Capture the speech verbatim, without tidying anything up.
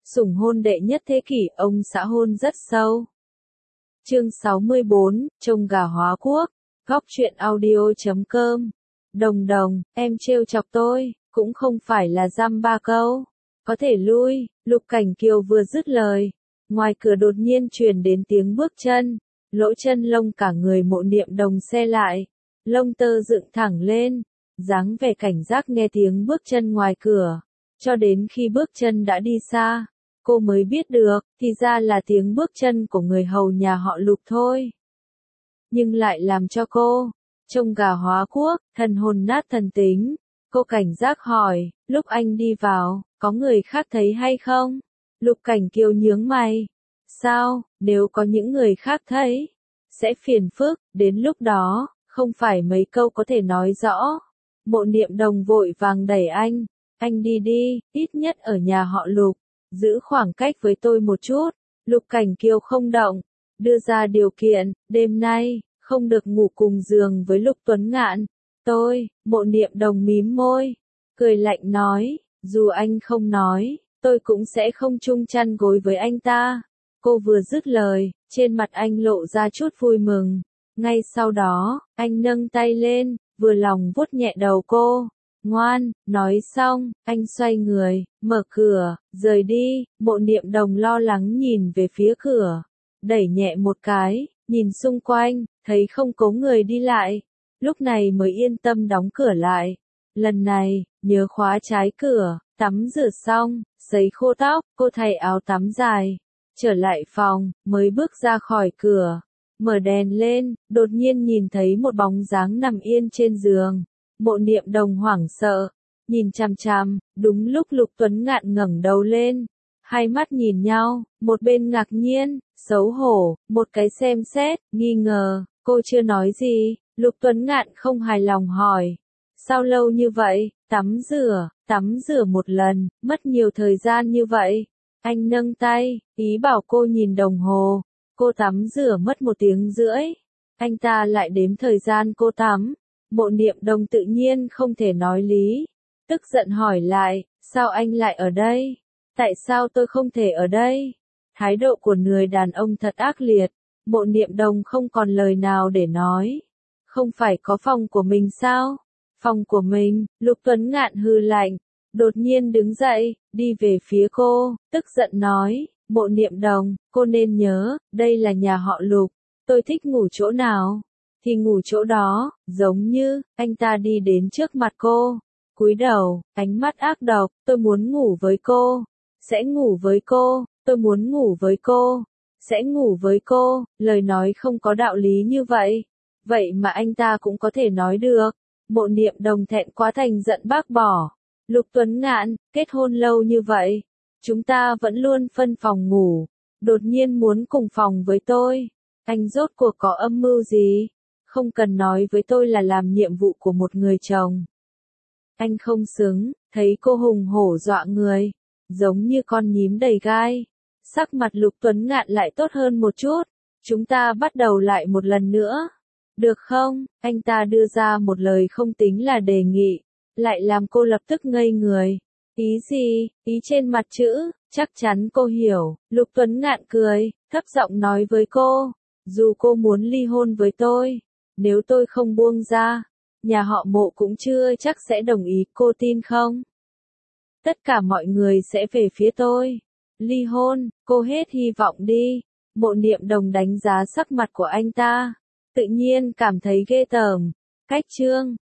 Sủng hôn đệ nhất thế kỷ, ông xã hôn rất sâu. Chương sáu mươi bốn, trông gà hóa quốc, góc truyện audio chấm com. Đồng đồng, em trêu chọc tôi, cũng không phải là dăm ba câu. Có thể lui, Lục Cảnh Kiều vừa dứt lời. Ngoài cửa đột nhiên truyền đến tiếng bước chân, lỗ chân lông cả người Mộ Niệm Đồng xe lại, lông tơ dựng thẳng lên, dáng vẻ cảnh giác nghe tiếng bước chân ngoài cửa, cho đến khi bước chân đã đi xa, cô mới biết được, thì ra là tiếng bước chân của người hầu nhà họ Lục thôi. Nhưng lại làm cho cô, trông gà hóa quốc, thần hồn nát thần tính. Cô cảnh giác hỏi, lúc anh đi vào, có người khác thấy hay không? Lục Cảnh Kiều nhướng mày. Sao, nếu có những người khác thấy, sẽ phiền phức, đến lúc đó, không phải mấy câu có thể nói rõ. Mộ Niệm Đồng vội vàng đẩy anh, anh đi đi, ít nhất ở nhà họ Lục, giữ khoảng cách với tôi một chút. Lục Cảnh Kiều không động, đưa ra điều kiện, đêm nay, không được ngủ cùng giường với Lục Tuấn Ngạn. Tôi, Mộ Niệm Đồng mím môi, cười lạnh nói, dù anh không nói, tôi cũng sẽ không chung chăn gối với anh ta. Cô vừa dứt lời, trên mặt anh lộ ra chút vui mừng. Ngay sau đó, anh nâng tay lên, vừa lòng vuốt nhẹ đầu cô. Ngoan, nói xong, anh xoay người, mở cửa, rời đi. Mộ Niệm Đồng lo lắng nhìn về phía cửa, đẩy nhẹ một cái, nhìn xung quanh, thấy không có người đi lại. Lúc này mới yên tâm đóng cửa lại. Lần này, nhớ khóa trái cửa, tắm rửa xong, sấy khô tóc, cô thay áo tắm dài, trở lại phòng, mới bước ra khỏi cửa, mở đèn lên, đột nhiên nhìn thấy một bóng dáng nằm yên trên giường. Mộ Niệm Đồng hoảng sợ, nhìn chằm chằm, đúng lúc Lục Tuấn Ngạn ngẩng đầu lên, hai mắt nhìn nhau, một bên ngạc nhiên, xấu hổ, một cái xem xét, nghi ngờ. Cô chưa nói gì, Lục Tuấn Ngạn không hài lòng hỏi, sao lâu như vậy? Tắm rửa, tắm rửa một lần, mất nhiều thời gian như vậy. Anh nâng tay, ý bảo cô nhìn đồng hồ. Cô tắm rửa mất một tiếng rưỡi. Anh ta lại đếm thời gian cô tắm. Mộ Niệm Đồng tự nhiên không thể nói lý. Tức giận hỏi lại, sao anh lại ở đây? Tại sao tôi không thể ở đây? Thái độ của người đàn ông thật ác liệt. Mộ Niệm Đồng không còn lời nào để nói. Không phải có phòng của mình sao? Phòng của mình, Lục Tuấn Ngạn hừ lạnh, đột nhiên đứng dậy, đi về phía cô, tức giận nói, Mộ Niệm Đồng, cô nên nhớ, đây là nhà họ Lục, tôi thích ngủ chỗ nào, thì ngủ chỗ đó. Giống như, anh ta đi đến trước mặt cô, cúi đầu, ánh mắt ác độc, tôi muốn ngủ với cô, sẽ ngủ với cô, tôi muốn ngủ với cô, sẽ ngủ với cô. Lời nói không có đạo lý như vậy, vậy mà anh ta cũng có thể nói được. Mộ Niệm Đồng thẹn quá thành giận bác bỏ. Lục Tuấn Ngạn, kết hôn lâu như vậy, chúng ta vẫn luôn phân phòng ngủ, đột nhiên muốn cùng phòng với tôi, anh rốt cuộc có âm mưu gì? Không cần nói với tôi là làm nhiệm vụ của một người chồng. Anh không xứng. Thấy cô hùng hổ dọa người, giống như con nhím đầy gai. Sắc mặt Lục Tuấn Ngạn lại tốt hơn một chút. Chúng ta bắt đầu lại một lần nữa. Được không? Anh ta đưa ra một lời không tính là đề nghị, lại làm cô lập tức ngây người. Ý gì? Ý trên mặt chữ, chắc chắn cô hiểu. Lục Tuấn Ngạn cười, thấp giọng nói với cô, dù cô muốn ly hôn với tôi, nếu tôi không buông ra, nhà họ Mộ cũng chưa chắc sẽ đồng ý, cô tin không? Tất cả mọi người sẽ về phía tôi. Ly hôn, cô hết hy vọng đi. Mộ Niệm Đồng đánh giá sắc mặt của anh ta, tự nhiên cảm thấy ghê tởm. Cách chương